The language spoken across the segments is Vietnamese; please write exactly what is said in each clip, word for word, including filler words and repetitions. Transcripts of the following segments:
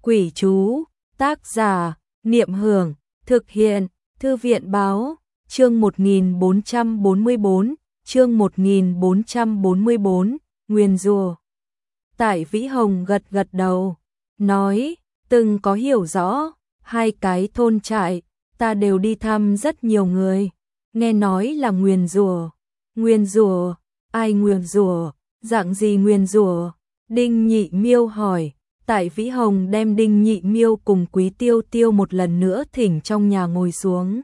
Quỷ chú, tác giả, Niệm Hưởng, thực hiện, Thư viện Báo, chương một nghìn bốn trăm bốn mươi bốn, chương một nghìn bốn trăm bốn mươi bốn, nguyền rủa. Tại Vĩ Hồng gật gật đầu, nói, từng có hiểu rõ, hai cái thôn trại, ta đều đi thăm rất nhiều người, nghe nói là nguyền rủa. Nguyền rủa, ai nguyền rủa, dạng gì nguyền rủa? Đinh Nhị Miêu hỏi. Tại Vĩ Hồng đem Đinh Nhị Miêu cùng Quý Tiêu Tiêu một lần nữa thỉnh trong nhà ngồi xuống.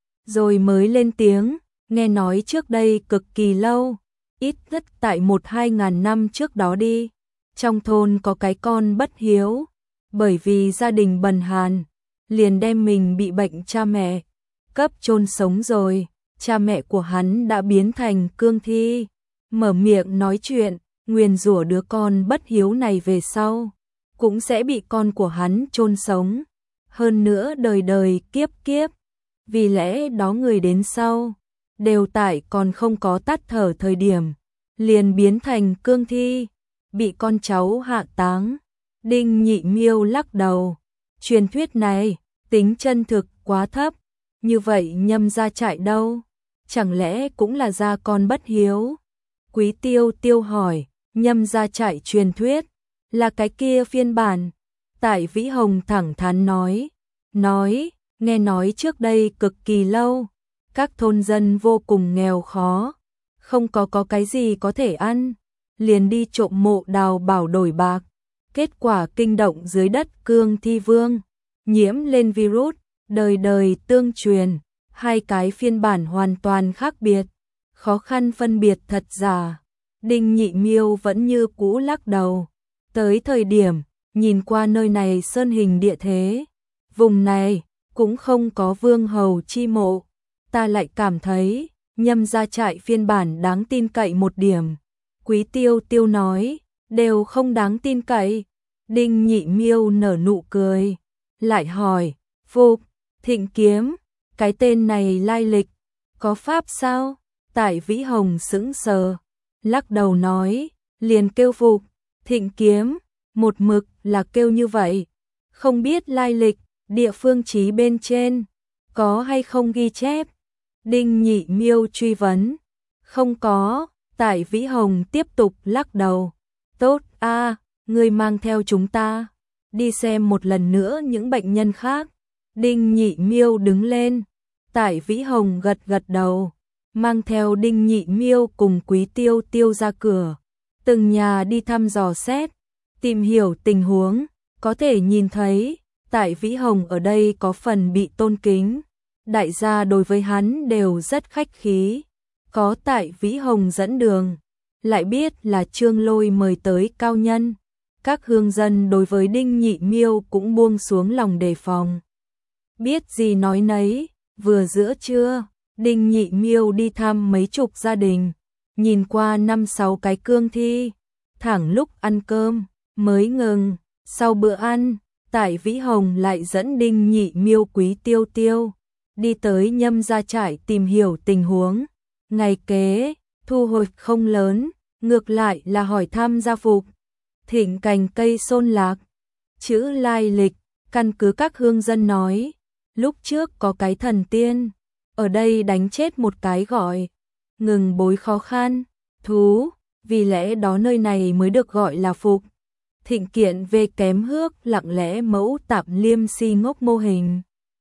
Rồi mới lên tiếng, nghe nói trước đây cực kỳ lâu, ít nhất tại một hai ngàn năm trước đó đi. Trong thôn có cái con bất hiếu, bởi vì gia đình bần hàn, liền đem mình bị bệnh cha mẹ, cấp chôn sống rồi, cha mẹ của hắn đã biến thành cương thi. Mở miệng nói chuyện, nguyền rủa đứa con bất hiếu này về sau cũng sẽ bị con của hắn chôn sống, hơn nữa đời đời kiếp kiếp. Vì lẽ đó người đến sau, đều tại còn không có tắt thở thời điểm, liền biến thành cương thi, bị con cháu hạ táng. Đinh Nhị Miêu lắc đầu, truyền thuyết này, tính chân thực quá thấp, như vậy Nhâm gia trại đâu, chẳng lẽ cũng là gia con bất hiếu? Quý Tiêu Tiêu hỏi, Nhâm gia trại truyền thuyết, là cái kia phiên bản. Tại Vĩ Hồng thẳng thắn nói, nói, nghe nói trước đây cực kỳ lâu, các thôn dân vô cùng nghèo khó, không có có cái gì có thể ăn, liền đi trộm mộ đào bảo đổi bạc, kết quả kinh động dưới đất cương thi vương, nhiễm lên virus, đời đời tương truyền, hai cái phiên bản hoàn toàn khác biệt, khó khăn phân biệt thật giả. Đinh Nhị Miêu vẫn như cũ lắc đầu. Tới thời điểm, nhìn qua nơi này sơn hình địa thế, vùng này cũng không có vương hầu chi mộ, ta lại cảm thấy Nhâm gia trại phiên bản đáng tin cậy một điểm. Quý Tiêu Tiêu nói, đều không đáng tin cậy. Đinh Nhị Miêu nở nụ cười, lại hỏi, Phục, Thịnh Kiếm, cái tên này lai lịch, có pháp sao? Tại Vĩ Hồng sững sờ, lắc đầu nói, liền kêu Phục, Thịnh Kiếm, một mực là kêu như vậy, không biết lai lịch, địa phương chí bên trên, có hay không ghi chép? Đinh Nhị Miêu truy vấn, không có. Tại Vĩ Hồng tiếp tục lắc đầu, tốt a, ngươi mang theo chúng ta, đi xem một lần nữa những bệnh nhân khác. Đinh Nhị Miêu đứng lên, Tại Vĩ Hồng gật gật đầu, mang theo Đinh Nhị Miêu cùng Quý Tiêu Tiêu ra cửa, từng nhà đi thăm dò xét, tìm hiểu tình huống, có thể nhìn thấy, Tại Vĩ Hồng ở đây có phần bị tôn kính, đại gia đối với hắn đều rất khách khí, có Tại Vĩ Hồng dẫn đường, lại biết là Trương Lôi mời tới cao nhân, các hương dân đối với Đinh Nhị Miêu cũng buông xuống lòng đề phòng. Biết gì nói nấy, vừa giữa trưa, Đinh Nhị Miêu đi thăm mấy chục gia đình, nhìn qua năm sáu cái cương thi, thẳng lúc ăn cơm, mới ngừng. Sau bữa ăn, Tại Vĩ Hồng lại dẫn Đinh Nhị Miêu Quý Tiêu Tiêu, đi tới Nhâm gia trại tìm hiểu tình huống. Ngày kế, thu hồi không lớn, ngược lại là hỏi thăm gia Phục, Thịnh cành cây xôn lạc, chữ lai lịch, căn cứ các hương dân nói, lúc trước có cái thần tiên, ở đây đánh chết một cái gọi, ngừng bối khó khăn, thú, vì lẽ đó nơi này mới được gọi là Phục, Thịnh kiện về kém hước lặng lẽ mẫu tạp liêm si ngốc mô hình.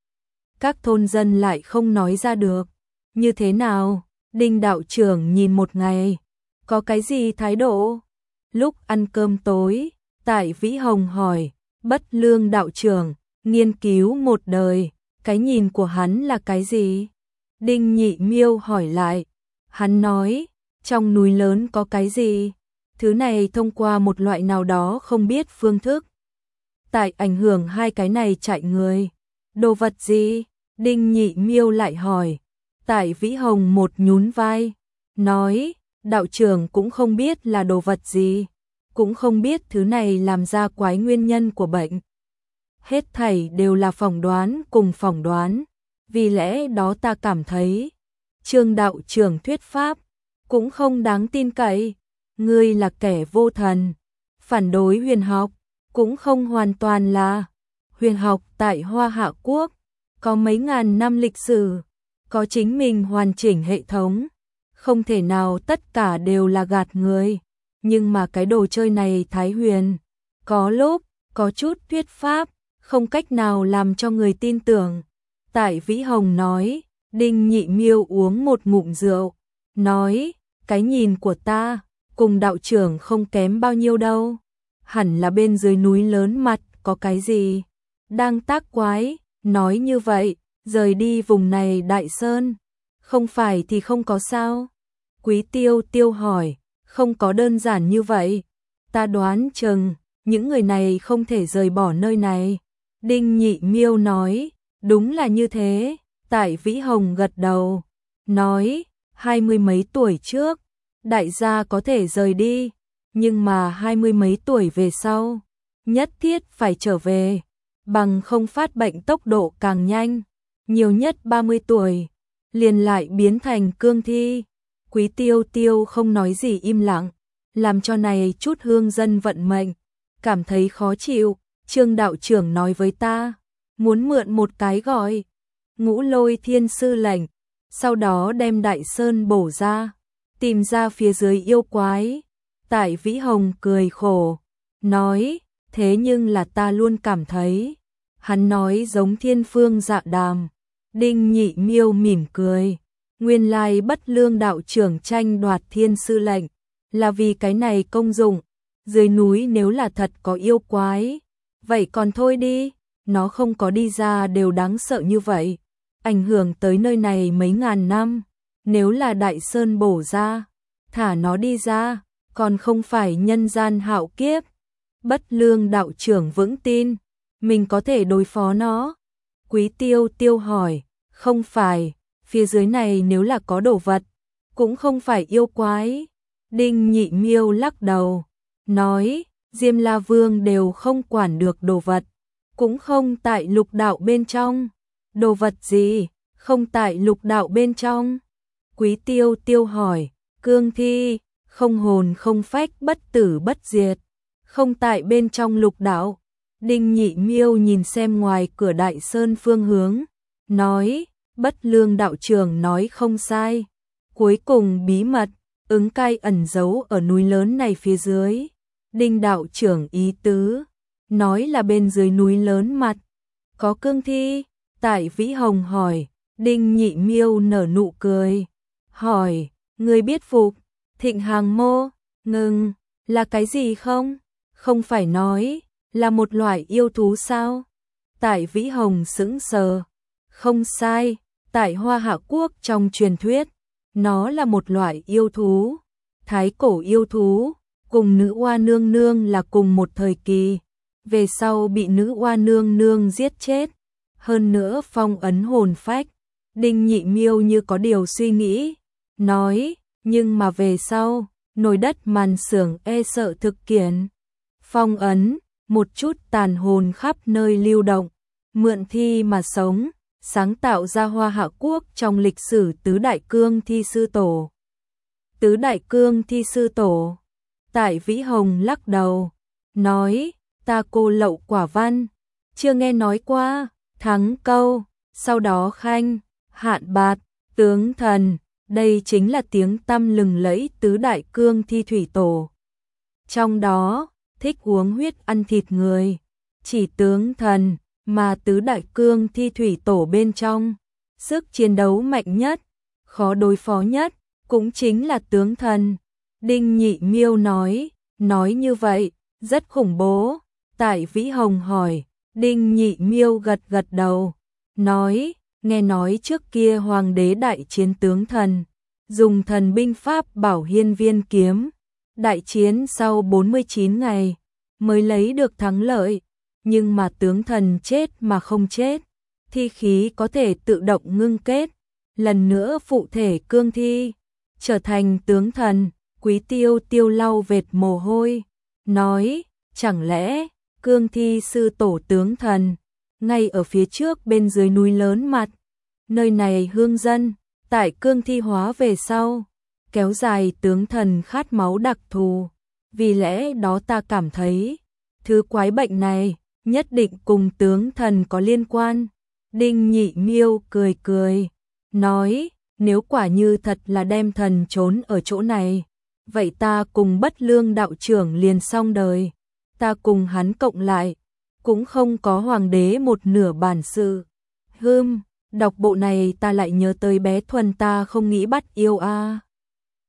Các thôn dân lại không nói ra được, như thế nào, Đinh đạo trưởng nhìn một ngày, có cái gì thái độ? Lúc ăn cơm tối, Tại Vĩ Hồng hỏi, Bất Lương đạo trưởng, nghiên cứu một đời, cái nhìn của hắn là cái gì? Đinh Nhị Miêu hỏi lại, hắn nói, trong núi lớn có cái gì? Thứ này thông qua một loại nào đó không biết phương thức. Tại ảnh hưởng hai cái này chạy người. Đồ vật gì? Đinh Nhị Miêu lại hỏi. Tại Vĩ Hồng một nhún vai, nói, đạo trưởng cũng không biết là đồ vật gì, cũng không biết thứ này làm ra quái nguyên nhân của bệnh. Hết thảy đều là phỏng đoán cùng phỏng đoán, vì lẽ đó ta cảm thấy, Trương đạo trưởng thuyết pháp, cũng không đáng tin cậy, ngươi là kẻ vô thần, phản đối huyền học, cũng không hoàn toàn là huyền học tại Hoa Hạ Quốc, có mấy ngàn năm lịch sử, có chính mình hoàn chỉnh hệ thống, không thể nào tất cả đều là gạt người, nhưng mà cái đồ chơi này thái huyền, có lúc có chút thuyết pháp, không cách nào làm cho người tin tưởng. Tại Vĩ Hồng nói, Đinh Nhị Miêu uống một ngụm rượu, nói, cái nhìn của ta, cùng đạo trưởng không kém bao nhiêu đâu, hẳn là bên dưới núi lớn mặt có cái gì đang tác quái, nói như vậy, rời đi vùng này Đại Sơn, không phải thì không có sao. Quý Tiêu Tiêu hỏi, không có đơn giản như vậy, ta đoán chừng những người này không thể rời bỏ nơi này. Đinh Nhị Miêu nói, đúng là như thế. Tại Vĩ Hồng gật đầu, nói, hai mươi mấy tuổi trước, đại gia có thể rời đi, nhưng mà hai mươi mấy tuổi về sau, nhất thiết phải trở về, bằng không phát bệnh tốc độ càng nhanh, nhiều nhất ba mươi tuổi, liền lại biến thành cương thi. Quý Tiêu Tiêu không nói gì im lặng, làm cho này chút hương dân vận mệnh, cảm thấy khó chịu. Trương đạo trưởng nói với ta, muốn mượn một cái gọi Ngũ Lôi Thiên Sư lệnh, sau đó đem Đại Sơn bổ ra, tìm ra phía dưới yêu quái. Tại Vĩ Hồng cười khổ, nói, thế nhưng là ta luôn cảm thấy, hắn nói giống Thiên Phương Dạ Đàm. Đinh Nhị Miêu mỉm cười, nguyên lai Bất Lương đạo trưởng tranh đoạt Thiên Sư lệnh, là vì cái này công dụng, dưới núi nếu là thật có yêu quái, vậy còn thôi đi, nó không có đi ra đều đáng sợ như vậy, ảnh hưởng tới nơi này mấy ngàn năm, nếu là Đại Sơn bổ ra, thả nó đi ra, còn không phải nhân gian hạo kiếp. Bất Lương đạo trưởng vững tin, mình có thể đối phó nó. Quý Tiêu Tiêu hỏi, không phải, phía dưới này nếu là có đồ vật, cũng không phải yêu quái. Đinh Nhị Miêu lắc đầu, nói, Diêm La Vương đều không quản được đồ vật, cũng không tại lục đạo bên trong. Đồ vật gì, không tại lục đạo bên trong? Quý Tiêu Tiêu hỏi, cương thi, không hồn không phách bất tử bất diệt, không tại bên trong lục đạo. Đinh Nhị Miêu nhìn xem ngoài cửa Đại Sơn phương hướng, nói, Bất Lương đạo trưởng nói không sai. Cuối cùng bí mật, ứng cai ẩn giấu ở núi lớn này phía dưới. Đinh đạo trưởng ý tứ, nói là bên dưới núi lớn mặt, có cương thi. Tại Vĩ Hồng hỏi, Đinh Nhị Miêu nở nụ cười, hỏi, người biết phục, Thịnh Hàng Mô, ngừng, là cái gì không? Không phải nói, là một loại yêu thú sao? Tại Vĩ Hồng sững sờ, không sai, tại Hoa Hạ Quốc trong truyền thuyết, nó là một loại yêu thú, thái cổ yêu thú, cùng nữ oa nương nương là cùng một thời kỳ, về sau bị nữ oa nương nương giết chết, hơn nữa phong ấn hồn phách. Đinh Nhị Miêu như có điều suy nghĩ, nói, nhưng mà về sau, nồi đất màn xưởng e sợ thực kiện, phong ấn, một chút tàn hồn khắp nơi lưu động, mượn thi mà sống, sáng tạo ra Hoa Hạ Quốc trong lịch sử tứ đại cương thi sư tổ. Tứ đại cương thi sư tổ. Tại Vĩ Hồng lắc đầu, nói, ta cô lậu quả văn, chưa nghe nói qua. Thắng câu, sau đó khanh, hạn bạt, tướng thần, đây chính là tiếng tăm lừng lẫy tứ đại cương thi thủy tổ. Trong đó, thích uống huyết ăn thịt người, chỉ tướng thần, mà tứ đại cương thi thủy tổ bên trong, sức chiến đấu mạnh nhất, khó đối phó nhất, cũng chính là tướng thần. Đinh Nhị Miêu nói, nói như vậy, rất khủng bố. Tại Vĩ Hồng hỏi, Đinh Nhị Miêu gật gật đầu, nói, nghe nói trước kia hoàng đế đại chiến tướng thần, dùng thần binh pháp bảo hiên viên kiếm, đại chiến sau bốn mươi chín ngày, mới lấy được thắng lợi, nhưng mà tướng thần chết mà không chết, thi khí có thể tự động ngưng kết, lần nữa phụ thể cương thi, trở thành tướng thần. Quý Tiêu Tiêu lau vệt mồ hôi, nói, chẳng lẽ cương thi sư tổ tướng thần, ngay ở phía trước bên dưới núi lớn mặt, nơi này hương dân, tại cương thi hóa về sau, kéo dài tướng thần khát máu đặc thù, vì lẽ đó ta cảm thấy, Thứ quái bệnh này, nhất định cùng tướng thần có liên quan. Đinh Nhị Miêu cười cười, nói, nếu quả như thật là đem thần trốn ở chỗ này, vậy ta cùng Bất Lương đạo trưởng liền xong đời. Ta cùng hắn cộng lại, cũng không có hoàng đế một nửa bản sự. Hưm, đọc bộ này ta lại nhớ tới bé Thuần ta không nghĩ bắt yêu a.